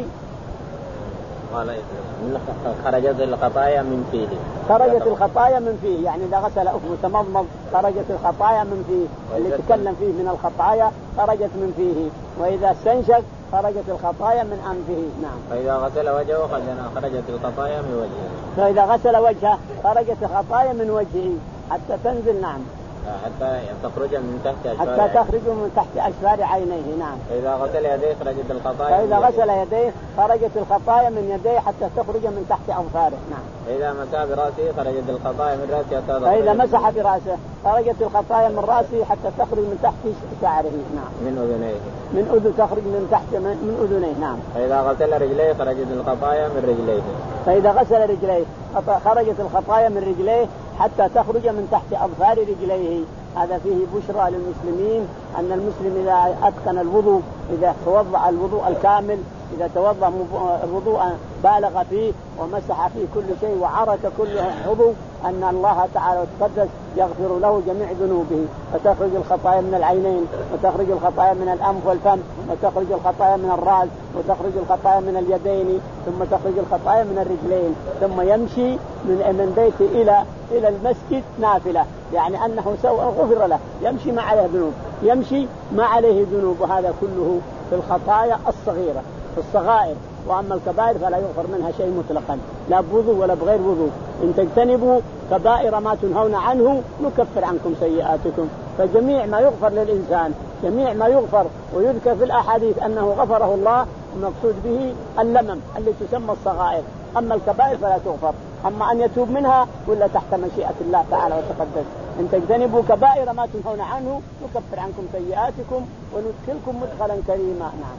خرجت الخطايا من فيه خرجت الخطايا من فيه يعني إذا غسل أفه تمضمض خرجت الخطايا من فيه، اللي تكلم فيه من الخطايا خرجت من فيه، وإذا استنشق خرجت الخطايا من أنفه. نعم. فإذا غسل وجهه خرجت الخطايا من وجهه. فإذا غسل وجهه خرجت الخطايا من وجهه حتى تنزل. نعم. حتى تخرج من تحت أشفار حتى تخرج من تحت أشفار عينيه. نعم. فإذا غسل يديه خرجت الخطايا. فإذا غسل يديه خرجت الخطايا من يديه حتى تخرج من تحت أظفاره. نعم. فإذا مسح برأسه خرجت الخطايا من رأسه حتى تخرج. فإذا مسح برأسه خرجت الخطايا من رأسه حتى تخرج من تحت شعره. نعم. من أذنيه. من أذن تخرج من تحت من أذنيه. نعم. فإذا غسل رجليه خرجت الخطايا من رجليه. فإذا غسل رجليه خرجت الخطايا من رجليه حتى تخرج من تحت أظفار رجليه. هذا فيه بشرى للمسلمين أن المسلم إذا أتقن الوضوء إذا توضأ الوضوء الكامل إذا توضأ الوضوء بالغ فيه ومسح فيه كل شيء وعرك كل عضو أن الله تعالى وتقدس يغفر له جميع ذنوبه، فتخرج الخطايا من العينين وتخرج الخطايا من الأنف والفم وتخرج الخطايا من الرأس وتخرج الخطايا من اليدين ثم تخرج الخطايا من الرجلين، ثم يمشي من من بيته إلى إلى المسجد نافلة، يعني أنه سوى غفر له، يمشي ما عليه ذنوب، يمشي ما عليه ذنوب، وهذا كله في الخطايا الصغيرة في الصغائر. وأما الكبائر فلا يغفر منها شيء مطلقا لا بوضوء ولا بغير وضوء. إن تجتنبوا كبائر ما تنهون عنه نكفر عنكم سيئاتكم. فجميع ما يغفر للإنسان جميع ما يغفر ويذكر في الأحاديث أنه غفره الله المقصود به اللمم اللي تسمى الصغائر، أما الكبائر فلا تغفر. أما أن يتوب منها ولا تحت مشيئة الله تعالى وتقدس. إن تجتنبوا كبائر ما تنهون عنه نكفر عنكم سيئاتكم وندخلكم مدخلا كريما. نعم.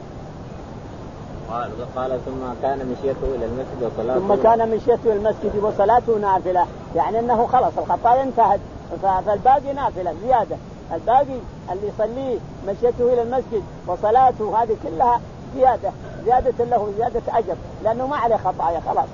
قال قال ثم كان مشيته إلى المسجد وصلاته ثم كان مشيته إلى المسجد وصلاته نافلة، يعني أنه خلص الخطايا انتهت فالباقي نافلة زيادة. الباقي اللي يصليه مشيته إلى المسجد وصلاته هذه كلها زيادة زيادة له زيادة أجر لأنه ما عليه خطايا خلاص.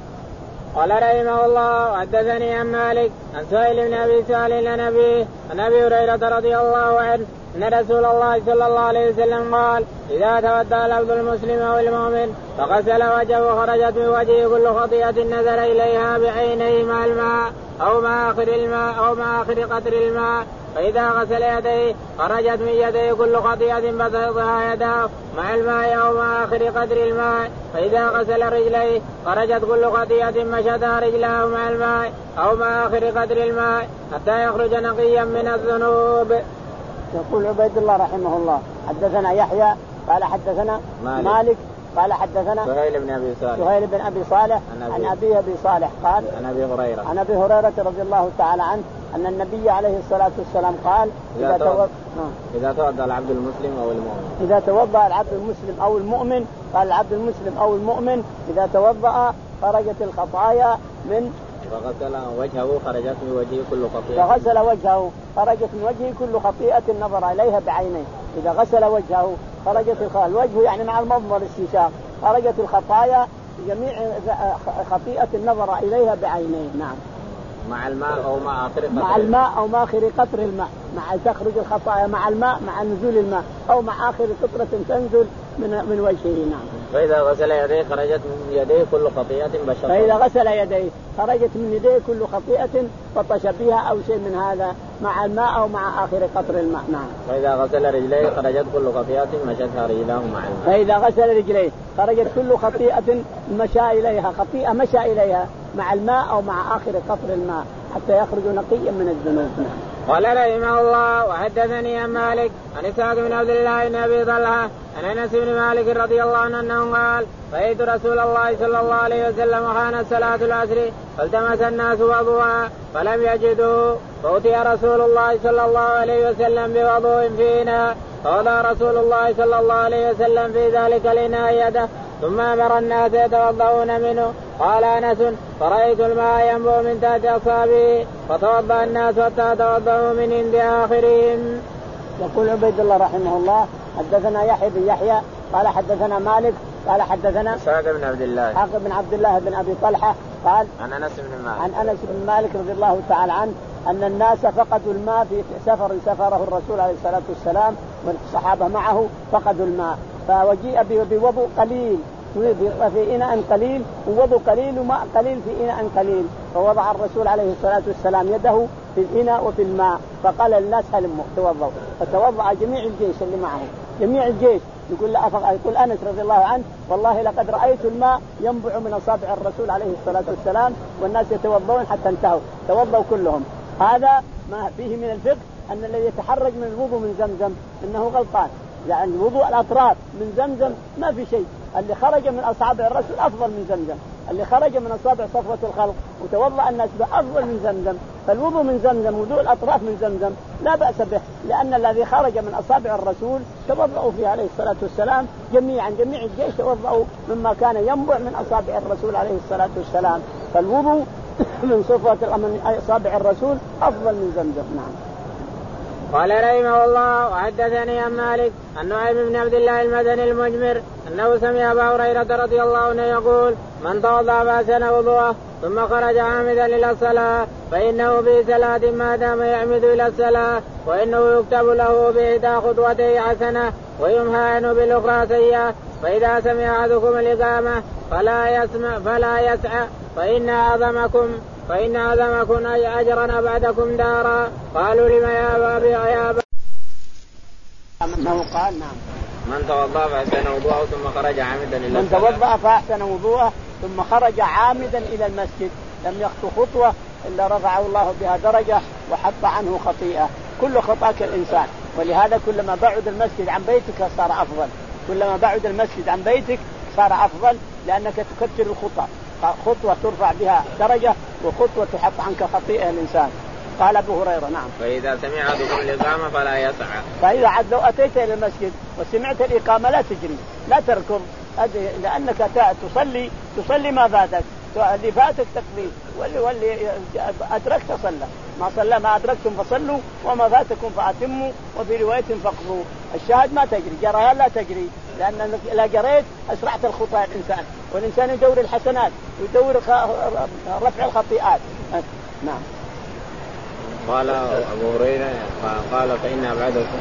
قال رحمه الله حدثني عن مالك عن سهيل بن أبي سهل عن أبيه عن أبي هريرة رضي الله عنه أن رسول الله صلى الله عليه وسلم قال إذا تودى العبد المسلم أو المؤمن فغسل وجهه وخرجت من وجهه كل خطيئة نزل إليها بعينيه مع الماء أو مع آخر الماء أو مع آخر قطر الماء، فإذا غسل يديه خرجت من يديه كل خطيئة بسطها يداه مع الماء أو مع آخر قدر الماء، فإذا غسل رجليه خرجت كل خطيئة مشتها رجلاه مع الماء أو مع آخر قدر الماء حتى يخرج نقيا من الذنوب. يقول عبيد الله رحمه الله حدثنا يحيى قال حدثنا مالك, مالك قال حدثنا سهيل بن أبي صالح سهيل بن أبي صالح عن أبي أبي صالح قال عن أبي هريرة عن أبي هريرة رضي الله تعالى عنه أن النبي عليه الصلاة والسلام قال إذا توضأ إذا توضأ العبد المسلم أو المؤمن إذا توضأ العبد المسلم أو المؤمن قال العبد المسلم أو المؤمن إذا توضأ خرجت الخطايا من فغسل وجهه خرجت من وجهه كل خطيئة فغسل وجهه خرجت من وجهه كل خطيئة نظر إليها بعينيه. إذا غسل وجهه خرجت الخطايا الوجه يعني مع المضمض والاستنشاق خرجت الخطايا جميع خطيئة نظر إليها بعينيه. نعم. مع الماء أو مع آخر قطر مع الماء أو مع آخر قطر الماء مع تخرج الخطايا مع الماء مع نزول الماء أو مع آخر قطرة تنزل من من وجهه. نعم. فإذا غسل يديه خرجت من يديه كل خطيئة بشرة فإذا غسل يديه خرجت من يديه كل خطيئة بطش بها أو شيء من هذا مع الماء أو مع آخر قطر الماء. نعم. فإذا غسل رجليه خرجت كل خطيئة مشتها رجلاه مع الماء فإذا غسل رجليه خرجت كل خطيئة مشى إليها خطيئة مشى إليها مع الماء أو مع آخر قطر الماء حتى يخرج نقيا من الذنوب. نعم. قال رحمه الله وحدثني عن مالك عن إسحاق بن عبد الله بن أبي طلحة عن أنس بن مالك رضي الله عنه أنه قال رأيت رسول الله صلى الله عليه وسلم وكانت صلاة العصر فالتمس الناس وضوءا فلم يجدوا فأتي رسول الله صلى الله عليه وسلم بوضوء في إناء فوضع رسول الله صلى الله عليه وسلم في ذلك الإناء يده ثم أمر الناس يتوضؤون منه. قال أنس فرأيت الماء ينبع من تحت أصابعه فتوضأ الناس حتى توضؤوا من عند آخرهم. يقول عبيد الله رحمه الله حدثنا يحيى بن يحيى قال حدثنا مالك قال حدثنا إسحاق بن عبد الله إسحاق بن عبد الله بن أبي طلحة قال عن أنس بن مالك عن أنس بن مالك رضي الله تعالى عنه أن الناس فقدوا الماء في سفر سفره الرسول عليه الصلاة والسلام والصحابة معه فقدوا الماء فوجيء بوضوء قليل في إناء قليل ووضوء قليل وماء قليل في إناء قليل فوضع الرسول عليه الصلاة والسلام يده في الإناء وفي الماء فقال للناس هلموا توضوا فتوضأ جميع الجيش اللي معه جميع الجيش يقول يقول أنس رضي الله عنه والله لقد رأيت الماء ينبع من أصابع الرسول عليه الصلاة والسلام والناس يتوضون حتى انتهوا توضوا كلهم. هذا ما فيه من الفقه أن الذي يتحرج من الوضوء من زمزم إنه غلطان يعني وضوء الأطراف من زمزم ما في شيء اللي خرج من أصابع الرسول أفضل من زمزم اللي خرج من أصابع صفوة الخلق وتوضأ الناس بأفضل من زمزم فالوضوء من زمزم وضوء الأطراف من زمزم لا بأس به لأن الذي خرج من أصابع الرسول توضأوا فيه عليه الصلاة والسلام جميعا جميع الجيش توضأوا مما كان ينبع من أصابع الرسول عليه الصلاة والسلام فالوضوء من صفوة أصابع الرسول أفضل من زمزم. نعم. قال رحمه الله وحدثني عن مالك عن نعيم بن عبد الله المدني المجمر أنه سمع أبا هريرة رضي الله عنه يقول من توضأ فأحسن وضوءه ثم خرج عامدا إلى الصلاة فإنه في صلاة ما دام يعمد إلى الصلاة وإنه يكتب له بإحدى خطوتيه حسنة ويمحى عنه بالأخرى سيئة فإذا سمع أحدكم الإقامة فلا يسمع فلا يسعى فإن أعظمكم فإن أعظمكم أجرا أبعدكم دارا. قالوا لما يا أبا يا أبا أنه قال نعم من توضأ فأحسن وضوءه ثم خرج عامدا إلى من توضأ فأحسن وضوءه ثم خرج عامدا إلى المسجد لم يخطو خطوة إلا رفعه الله بها درجة وحط عنه خطيئة. كل خطاك الإنسان ولهذا كلما بعد المسجد عن بيتك صار أفضل كلما بعد المسجد عن بيتك صار أفضل لأنك تكثر الخطى خطوة ترفع بها درجة وخطوة تحط عنك خطيئة الإنسان. قال أبو هريرة نعم فإذا سمع أحدكم الإقامة فلا يسعى فإذا عد لو أتيت إلى المسجد وسمعت الإقامة لا تجري لا تركض لأنك تصلي تصلي ما فاتك اللي فاتك تقضيه واللي واللي أدركت صلى ما صلى ما أدركتم فصلوا وما فاتكم فأتموا وفي رواية فاقضوا. الشاهد ما تجري جريها لا تجري لأن إذا جريت أسرعت الخطى الإنسان والإنسان يدور الحسنات يدور رفع الخطيئات. نعم. قال أبو هريرة قال فإن أبعدكم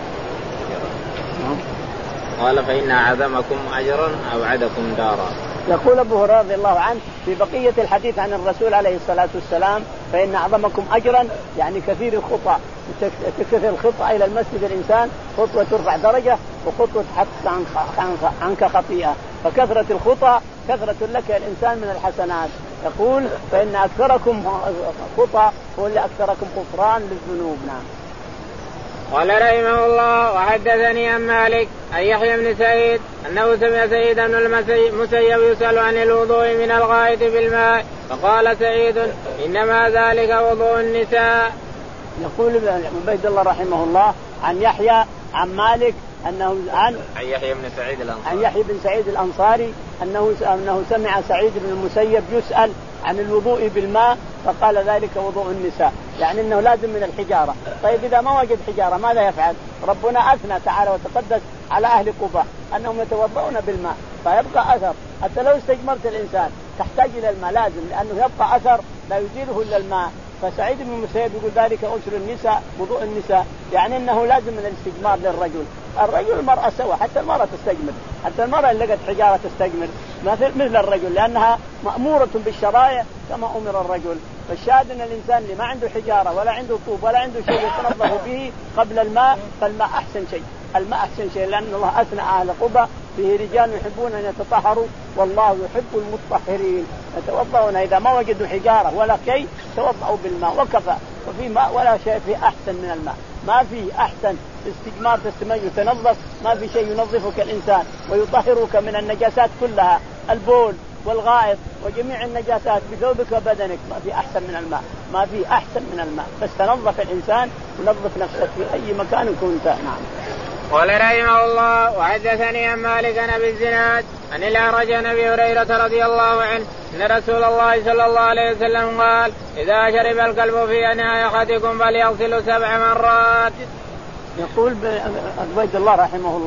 قال فإن أعظمكم أجرا أبعدكم دارا. يقول أبو هريرة رضي الله عنه في بقية الحديث عن الرسول عليه الصلاة والسلام فإن أعظمكم أجرا يعني كثير الخطى تكثر الخطى إلى المسجد الإنسان خطوة ترفع درجة وخطوة تحط عنك خطيئة فكثرة الخطى كثرة لك الإنسان من الحسنات. يقول فإن أكثركم خطى هو اللي أكثركم غفران للذنوب. نعم. قال رحمه الله وحدثني عن مالك عن يحيى بن سعيد أنه سمع سعيد بن المسيب يسأل عن الوضوء من الغائط بالماء فقال سعيد إنما ذلك وضوء النساء. يقول عبيد الله رحمه الله عن يحيى عن مالك أنه عن عن يحيى بن سعيد الأنصاري عن يحيى بن سعيد الأنصاري أنه أنه سمع سعيد بن المسيب يسأل عن الوضوء بالماء فقال ذلك وضوء النساء يعني أنه لازم من الحجارة. طيب إذا ما وجد حجارة ماذا يفعل؟ ربنا أثنى تعالى وتقدس على أهل قباء أنهم يتوضؤون بالماء فيبقى أثر حتى لو استجمرت الإنسان تحتاج إلى الماء لازم لأنه يبقى أثر لا يزيله إلا الماء. فسعيد بن المسيب يقول ذلك أسر النساء وضوء النساء يعني أنه لازم من الاستجمار للرجل. الرجل المرأة سوا حتى المرأة تستجمر حتى المرأة اللي لقت حجارة تستجمر مثل الرجل لأنها مأمورة بالشرائع كما أمر الرجل. فالشاهد أن الإنسان اللي ما عنده حجارة ولا عنده طوب ولا عنده شيء يتنظف به قبل الماء فالماء أحسن شيء الماء أحسن شيء لأن الله أثنى أهل قبى فيه رجال يحبون أن يتطهروا والله يحب المطهرين يتوضؤون إذا ما وجدوا حجارة ولا شيء توضؤوا بالماء وكفى وفي ماء ولا شيء في أحسن من الماء ما في أحسن استجمار تستمر يتنظف ما في شيء ينظفك الإنسان ويطهرك من النجاسات كلها البول والغائط وجميع النجاسات بثوبك وبدنك ما في أحسن من الماء ما في أحسن من الماء بس تنظف الإنسان ونظف نفسك في أي مكان كنت. نعم. قال رحمه الله وحدثني عن مالك عن أبي الزناد عن الأعرج عن أبي هريرة رضي الله عنه أن رسول الله صلى الله عليه وسلم قال إذا شرب الكلب في إناء أحدكم فليغسل سبع مرات. يقول عبيد الله رحمه الله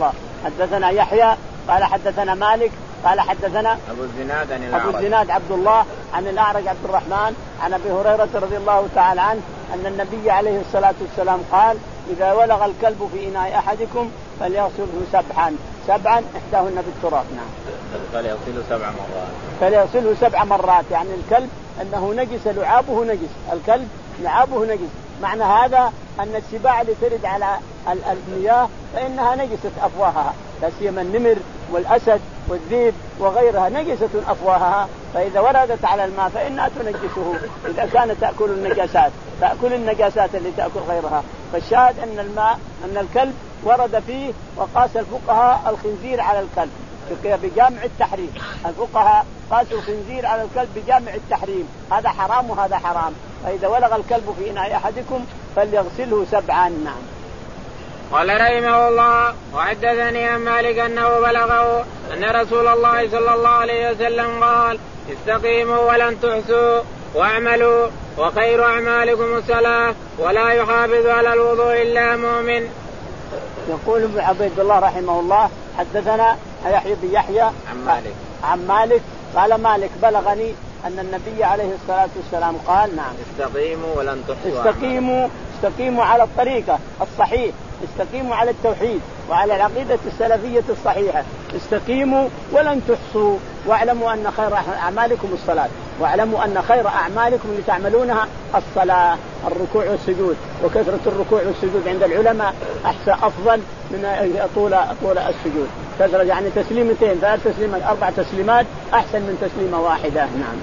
حدثنا يحيى قال حدثنا مالك قال حدثنا أبو الزناد عن أبو الزناد عبد الله عن الأعرج عبد الرحمن عن أبي هريرة رضي الله تعالى عنه أن النبي عليه الصلاة والسلام قال إذا ولغ الكلب في إناء أحدكم فليغسله سبعا سبعا إحداهن بالتراب. نعم. فليغسله سبع مرات. فليغسله سبع مرات يعني الكلب أنه نجس لعابه نجس الكلب لعابه نجس. معنى هذا أن السباع اللي ترد على المياه فإنها نجست أفواهها لا سيما النمر والأسد والذئب وغيرها نجسة أفواهها فإذا وردت على الماء فإنها تنجسه إذا كانت تأكل النجاسات تأكل النجاسات اللي تأكل غيرها. فالشاهد أن الماء أن الكلب ورد فيه وقاس الفقهاء الخنزير على الكلب بجامع التحريم. الفقهاء قاسوا الخنزير على الكلب بجامع التحريم هذا حرام وهذا حرام. فإذا ولغ الكلب في إناء أحدكم فليغسله سبعا. نعم. قال رحمه الله وحدثني عن مالك أنه بلغه أن رسول الله صلى الله عليه وسلم قال استقيموا ولن تحسوا واعملوا وخير أعمالكم الصلاة ولا يحافظ على الوضوء إلا مؤمن. يقول ابن عبيد الله رحمه الله حدثنا يحيى بن يحيى عن مالك عن مالك قال مالك بلغني أن النبي عليه الصلاة والسلام قال نعم استقيموا ولن تحسوا استقيموا استقيموا على الطريقة الصحيح استقيموا على التوحيد وعلى العقيدة السلفية الصحيحة استقيموا ولن تحصوا واعلموا أن خير أعمالكم الصلاة واعلموا أن خير أعمالكم اللي تعملونها الصلاة الركوع والسجود وكثرة الركوع والسجود عند العلماء أحسن أفضل من طول طول السجود كثرة يعني تسليمتين ثلاث تسليمات أربع تسليمات أحسن من تسليمة واحدة. نعم.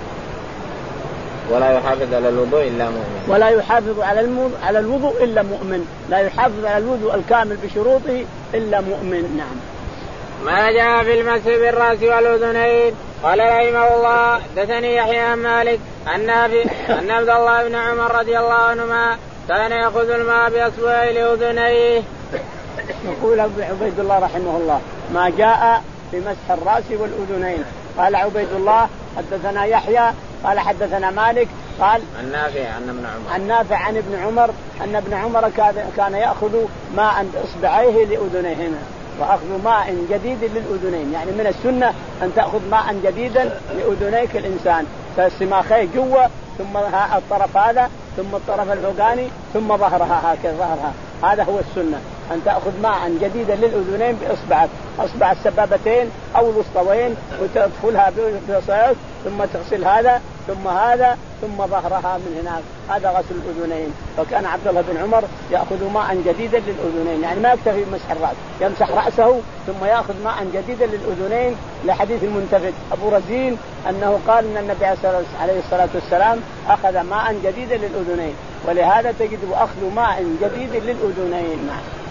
ولا يحافظ على الوضوء إلا مؤمن ولا يحافظ على المو... على الوضوء إلا مؤمن لا يحافظ على الوضوء الكامل بشروطه إلا مؤمن. نعم. ما جاء في المسح بالرأس والأذنين. قال رحمه الله حدثني يحيى عن مالك أن أن عبد الله بن عمر رضي الله عنهما كان يأخذ الماء بأصبعه لأذنيه. يقول أبو عبيد الله رحمه الله ما جاء في مسح الرأس والأذنين. قال عبيد الله حدثنا يحيى قال حدثنا مالك قال عن نافع عن ابن عمر عن نافع عن ابن عمر أن ابن عمر كان يأخذ ماء بإصبعيه لأذنيهما وأخذ ماء جديد للأذنين يعني من السنة أن تأخذ ماء جديدا لأذنيك الإنسان فالسماخيه جوا ثم الطرف هذا ثم الطرف الفوقاني ثم ظهرها هكذا ظهرها هذا هو السنة أن تأخذ ماء جديدا للأذنين بإصبعك أصبع السبابتين أو الوسطوين وتدخلها بصيص ثم تغسل هذا ثم هذا ثم ظهرها من هناك هذا غسل الأذنين. فكان عبد الله بن عمر يأخذ ماء جديدا للأذنين يعني ما يكتفي بمسح الرأس يمسح رأسه ثم يأخذ ماء جديدا للأذنين لحديث المنتفد أبو رزين أنه قال أن النبي عليه الصلاة والسلام أخذ ماء جديدا للأذنين ولهذا تجد أخذ ماء جديد للأذنين.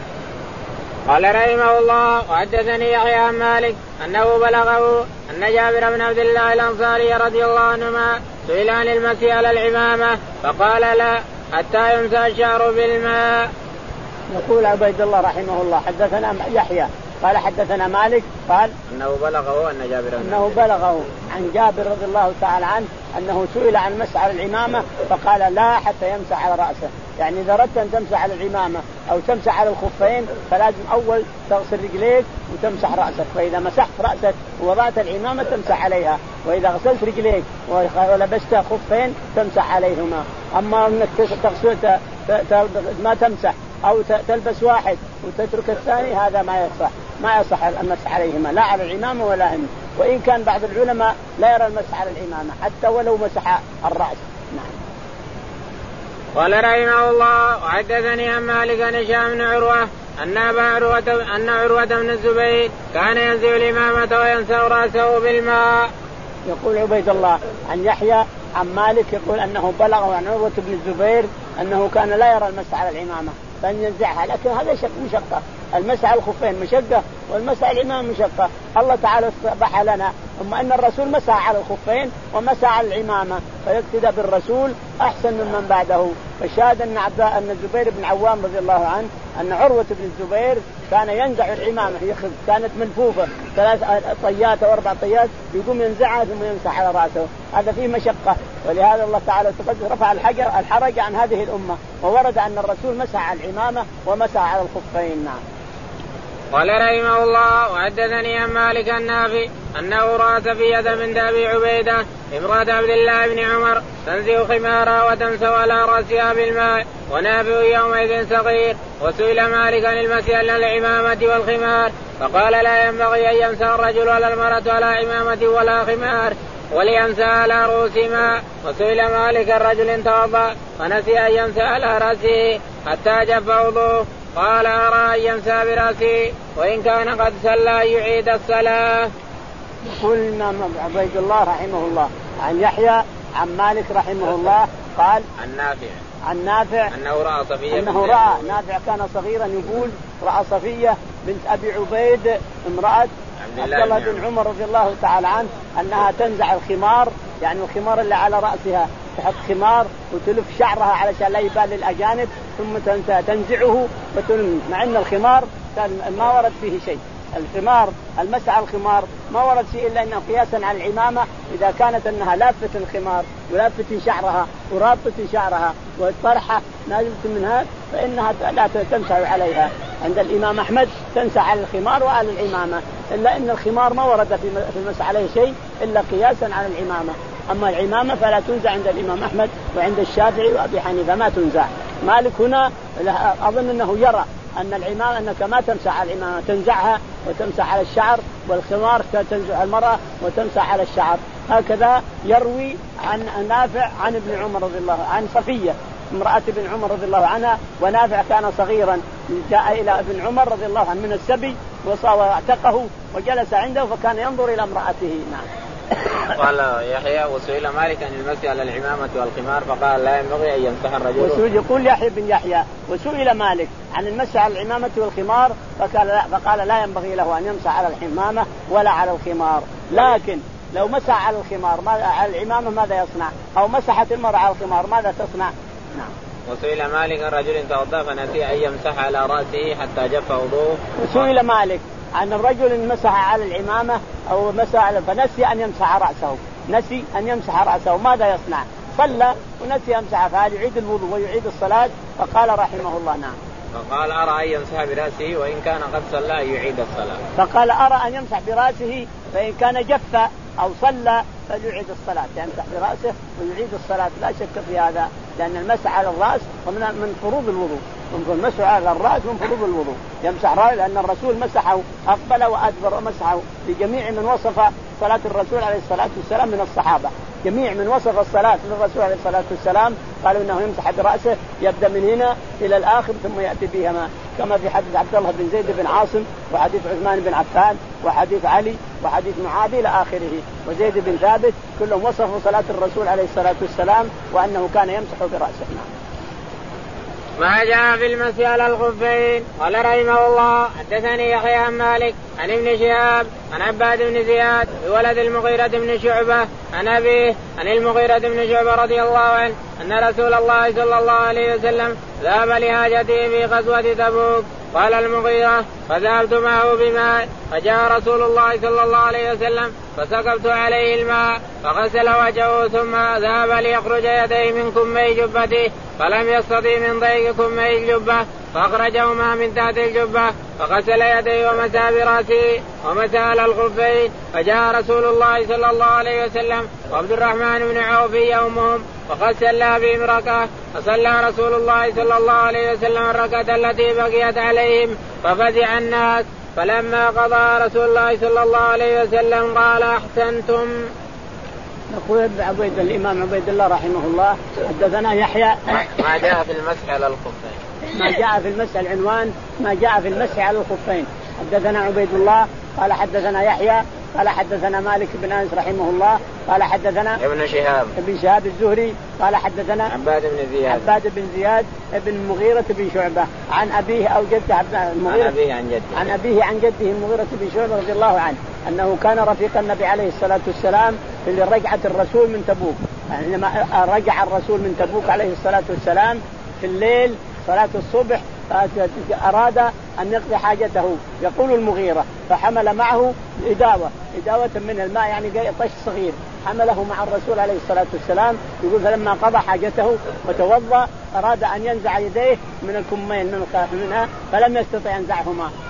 قال رحمه الله وحدثني يحيى عن مالك أنه بلغه أن جابر بن عبد الله الأنصاري رضي الله عنهما سئل عن المسح على العمامة فقال لا حتى يمسح الشعر بالماء. يقول عبيد الله رحمه الله حدثنا يحيى قال حدثنا مالك قال أنه بلغه أن جابر أنه بلغه عن جابر رضي الله تعالى عنه أنه سئل عن مسح على العمامة فقال لا حتى يمسح على رأسه يعني إذا أردت أن تمسح على العمامة أو تمسح على الخفين فلازم أول تغسل رجليك وتمسح رأسك فإذا مسحت رأسك ووضعت العمامة تمسح عليها وإذا غسلت رجليك ولبست خفين تمسح عليهما. أما أنك تغسل ما تمسح أو تلبس واحد وتترك الثاني هذا ما يصح ما يصح المسح عليهما لا على العمامة ولا هم وإن كان بعض العلماء لا يرى المسح على العمامة حتى ولو مسح الرأس. نعم. قال رحمه الله وحدثني عن مالك عن هشام بن عروة أن أبا عروة أن عروة بن الزبير كان ينزع الإمامة وينسى رأسه بالماء. يقول عبيد الله عن يحيى عن مالك يقول أنه بلغه عن عروة بن الزبير أنه كان لا يرى المسح على العمامة فأن ينزعها لكن هذا شك مشقة المسح على الخفين مشقة والمسح على العمامة مشقة. الله تعالى صبح لنا أما أن الرسول مسح على الخفين ومسح على العمامة فيقتدى بالرسول أحسن ممن بعده. فشاهد أن عبد أن الزبير بن عوام رضي الله عنه أن عروة بن الزبير كان ينزع العمامة كانت ملفوفة ثلاث طيات أو أربع طيات يقوم ينزعها ثم يمسح على رأسه هذا فيه مشقة. ولهذا الله تعالى تقدس رفع الحجر الحرج عن هذه الأمة وورد أن الرسول مسح على العمامة ومسح على الخفين. نعم. قال رحمه الله وحدثني عن مالك النافع أنه رأى سفية بنت أبي عبيدة امرأة عبد الله بن عمر تنزع خمارها وتمسح على رأسها بالماء ونافع يومئذ صغير. وسئل مالك عن المسح على العمامة والخمار فقال لا ينبغي أن يمسح الرجل على المرأة على عمامة ولا خمار وليمسح على رؤوسهما. وسئل مالك الرجل توضأ فنسي أن يمسح على رأسه حتى جف وضوءه قال أرى أن يمسح برأسه وإن كان قد صلى يعيد الصلاة. قلنا عبيد الله رحمه الله عن يحيى عن مالك رحمه الله قال عن نافع عن نافع أنه رأى صفية أنه رأى نافع كان صغيرا يقول رأى صفية بنت أبي عبيد امرأة عبد الله بن عمر رضي الله تعالى عنه أنها تنزع الخمار يعني الخمار اللي على رأسها تحط خمار وتلف شعرها علشان لا يبان للأجانب ثم تنزعه وتلم مع أن الخمار ما ورد فيه شيء. الخمار المسح الخمار ما ورد فيه إلا أنه قياسا على العمامة إذا كانت أنها لافة الخمار ولافة شعرها ورابطة شعرها والطرحة نازلة منها فإنها لا تمسح عليها. عند الإمام أحمد تمسح على الخمار وعلى العمامة إلا أن الخمار ما ورد في المسح عليه شيء إلا قياسا على العمامة. أما العمامة فلا تنزع عند الإمام أحمد وعند الشافعي وأبي حنيفة ما تنزع. مالك هنا أظن أنه يرى أن العمامة أنك ما تمسح على العمامة تنزعها وتمسح على الشعر والخمار تنزع المرأة وتمسح على الشعر. هكذا يروي عن نافع عن ابن عمر رضي الله عن صفية امرأة ابن عمر رضي الله عنها. ونافع كان صغيرا جاء إلى ابن عمر رضي الله عنه من السبي واعتقه وجلس عنده فكان ينظر إلى امرأته. نعم. قال يحيى وسئل مالك عن المسح على العمامة والخمار فقال لا ينبغي أن يمسح الرجل. وسئل يقول يحيى بن يحيى وسئل مالك عن المسح على العمامة والخمار فقال لا, فقال لا ينبغي له أن يمسح على العمامة ولا على الخمار. لكن لو مسح على الخمار على العمامة ماذا يصنع؟ أو مسحت المرأة على الخمار ماذا تصنع؟ نعم. وسئل مالك الرجل توضأ فنسي أن يمسح على رأسه حتى جف وضوءه. وسئل مالك عن الرجل مسح على العمامة أو مسح على فنسي أن يمسح رأسه نسي أن يمسح رأسه ماذا يصنع؟ صلى ونسي يمسح فهل يعيد الوضوء ويعيد الصلاة؟ فقال رحمه الله نعم. فقال أرى أن يمسح برأسه وإن كان قد صلى يعيد الصلاة. فقال أرى أن يمسح برأسه فإن كان جف أو صلى فليعيد الصلاة يمسح برأسه ويعيد الصلاة لا شك في هذا لأن المسح على الرأس من فروض الوضوء المسح على الرأس من فروض الوضوء يمسح رأسه لأن الرسول مسحه أقبل وأدبر ومسحه لجميع من وصف صلاة الرسول عليه الصلاة والسلام من الصحابة. جميع من وصف الصلاة للرسول عليه الصلاة والسلام قالوا إنه يمسح برأسه يبدأ من هنا إلى الآخر ثم يأتي بهما كما في حديث عبد الله بن زيد بن عاصم وحديث عثمان بن عفان وحديث علي وحديث معاذ إلى آخره وزيد بن ثابت كلهم وصفوا صلاة الرسول عليه الصلاة والسلام وأنه كان يمسح برأسه. ما جاء في المسح على الخفين. قال رحمه الله حدثني يحيى عن مالك عن ابن شهاب عن عباد بن زياد بولد المغيرة بن شعبة عن أبيه عن المغيرة بن شعبة رضي الله عنه أن رسول الله صلى الله عليه وسلم ذهب لحاجته في غزوة تبوك. قال المغيرة فذهبت معه بماء فجاء رسول الله صلى الله عليه وسلم فسكبت عليه الماء فغسل وجهه ثم ذهب ليخرج يديه من كمي جبته فلم يستطع من ضيق كمي الجبة فأخرجهما من تحت الجبة فغسل يديه ومسح برأسه ومسح على الخفين. فجاء رسول الله صلى الله عليه وسلم وعبد الرحمن بن عوف يومهم وقد صلى بهم ركعة فصلى رسول الله صلى الله عليه وسلم الركعة التي بقيت عليهم ففزع الناس فلما قضى رسول الله صلى الله عليه وسلم قال أحسنتم. نقول عبيد الإمام عبيد الله رحمه الله حدثنا يحيى ما جاء في المسح على الخفين. ما جاء في المسح العنوان ما جاء في المسح على الخفين. حدثنا عبيد الله قال حدثنا يحيى قال حدثنا مالك بن أنس رحمه الله قال حدثنا ابن شهاب ابن شهاب الزهري قال حدثنا عباد بن زياد عباد بن زياد ابن المغيرة بن شعبة عن أبيه أو جده المغيرة عن أبيه عن جده عن أبيه عن جده المغيرة بن شعبة رضي الله عنه أنه كان رفيق النبي عليه الصلاة والسلام في رجعة الرسول من تبوك. عندما رجع الرسول من تبوك عليه الصلاة والسلام في الليل صلاة الصبح أراد أن يقضي حاجته يقول المغيرة فحمل معه إداوة إداوة من الماء يعني طش صغير حمله مع الرسول عليه الصلاة والسلام. يقول فلما قضى حاجته وتوضأ أراد أن ينزع يديه من الكمين من منها فلم يستطع ينزعهما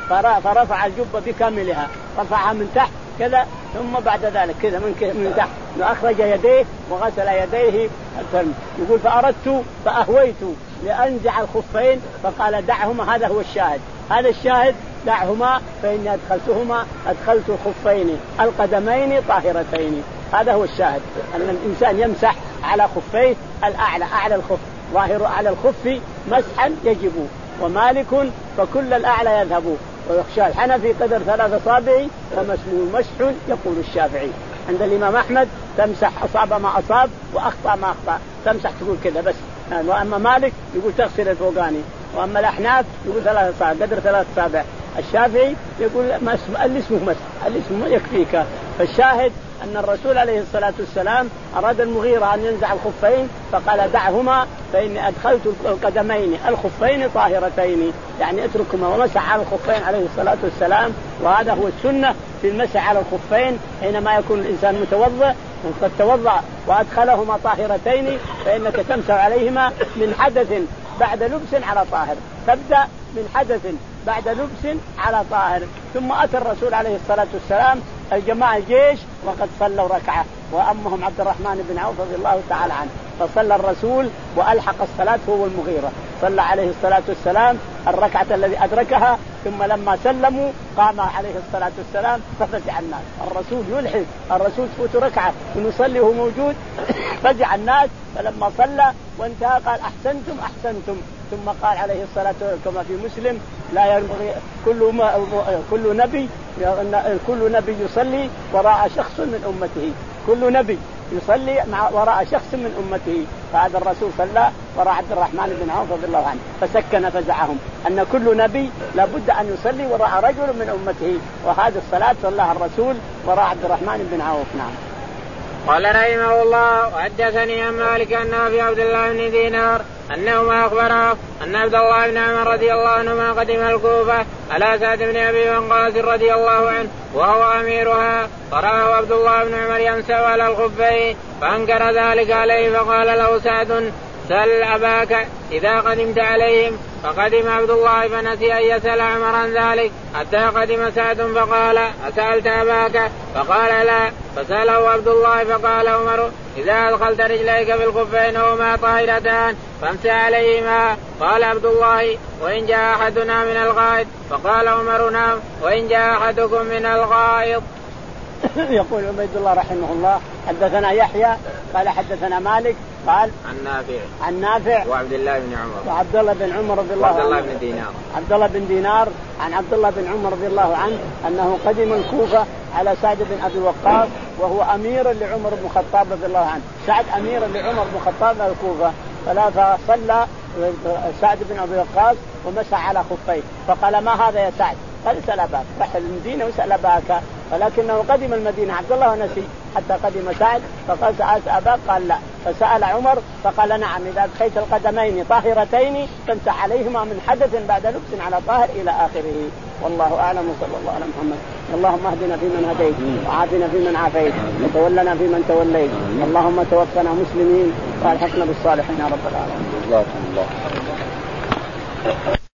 فرفع الجبة بكاملها، رفعها من تحت كذا، ثم بعد ذلك كذا من من تحت أخرج يديه وغسل يديه. يقول فأردت فأهويت لأنزع الخفين فقال دعهما، هذا هو الشاهد، هذا الشاهد، دعهما فإني أدخلتهما أدخلت الخفين القدمين طاهرتين. هذا هو الشاهد، أن الإنسان يمسح على خفيه الأعلى، أعلى الخف، ظاهر أعلى الخف مسحا يجب، ومالك فكل الأعلى يذهب، ويخشى الحنفي قدر ثلاث أصابع ومسموع مسح يقول الشافعي. عند الإمام أحمد تمسح أصاب ما أصاب وأخطأ ما أخطأ، تمسح تقول كذا بس. وأما مالك يقول تغسل الفوقاني، وأما الأحناف يقول ثلاث أصابع قدر ثلاث أصابع، الشافعي يقول الاسم مسح، الاسم يكفيك. فالشاهد أن الرسول عليه الصلاة والسلام أراد المغيرة أن ينزع الخفين فقال دعهما فإني أدخلت القدمين الخفين طاهرتين، يعني اتركهما، ومسح على الخفين عليه الصلاة والسلام. وهذا هو السنة في المسح على الخفين حينما يكون الإنسان متوضئ قد توضأ وأدخلهما طاهرتين، فإنك تمسح عليهما من حدث بعد لبس على طاهر، تبدأ من حدث بعد لبس على طاهر. ثم أتى الرسول عليه الصلاة والسلام الجماعة الجيش وقد صلوا ركعة، وأمهم عبد الرحمن بن عوف رضي الله تعالى عنه، فصلى الرسول وألحق الصلاة هو المغيرة، صلى عليه الصلاة والسلام الركعة الذي أدركها، ثم لما سلموا قام عليه الصلاة والسلام ففزع الناس. الرسول يلحق، الرسول تفوت ركعة ونصلي وهو موجود، فزع الناس. فلما صلى وانتهى قال أحسنتم أحسنتم، ثم قال عليه الصلاة والسلام كما في مسلم لا ينبغي كل ما كل نبي كل نبي يصلي وراء شخص من أمته، كل نبي يصلي مع وراء شخص من أمته، فهذا الرسول صلى وراء عبد الرحمن بن عوف رضي الله عنه فسكن فزعهم أن كل نبي لابد أن يصلي وراء رجل من أمته، وهذه الصلاة صلىها الرسول وراء عبد الرحمن بن عوف. نعم. قال رحمه الله وحدثني عن مالك أن في عبد الله بن دينار أنه ما أخبره أن عبد الله بن عمر رضي الله عنهما قدم الكوفة على سعد بن أبي وقاص رضي الله عنه وهو أميرها، فرآه عبد الله بن عمر يمسح على الخفين فأنكر ذلك عليه، فقال له سعد سل أباك إذا قدمت عليهم، فقدم عبد الله فنسي أن يسأل عمر عن ذلك حتى قدم سعد فقال أسألت أباك؟ فقال لا، فسأله عبد الله فقال عمر إذا أدخلت رجليك في الخفين وهما طاهرتان فامسح عليهما. قال عبد الله وإن جاء أحدنا من الغائط؟ فقال عمر نعم وإن جاء أحدكم من الغائط. يقول عبيد الله رحمه الله حدثنا يحيى قال حدثنا مالك قال عن نافع عن نافع وعبد الله بن عمر وعبد الله بن عمر رضي الله عنه وعبد الله بن دينار عبد الله بن دينار عن عبد الله بن عمر رضي الله عنه أنه قدم الكوفة على سعد بن أبي وقاص وهو أميرا لعمر بن الخطاب رضي الله عنه. سعد أميرا لعمر بن الخطاب على الكوفة، فلا فصلى سعد بن أبي وقاص ومسح على خفيه، فقال ما هذا يا سعد؟ قال اسأل أباك، راح المدينة واسأل أباك، ولكنه قدم المدينة عبد الله ونسي حتى قدم سعد فقال سألت أباك؟ قال لا، فسأل عمر فقال نعم إذا أدخلت القدمين طاهرتين فامسح عليهما من حدث بعد لبس على طاهر إلى آخره. والله أعلم وصلى الله على محمد. اللهم اهدنا فيمن هديت وعافنا فيمن عافيت وتولنا فيمن توليت، اللهم توفنا مسلمين والحقنا بالصالحين يا رب العالمين.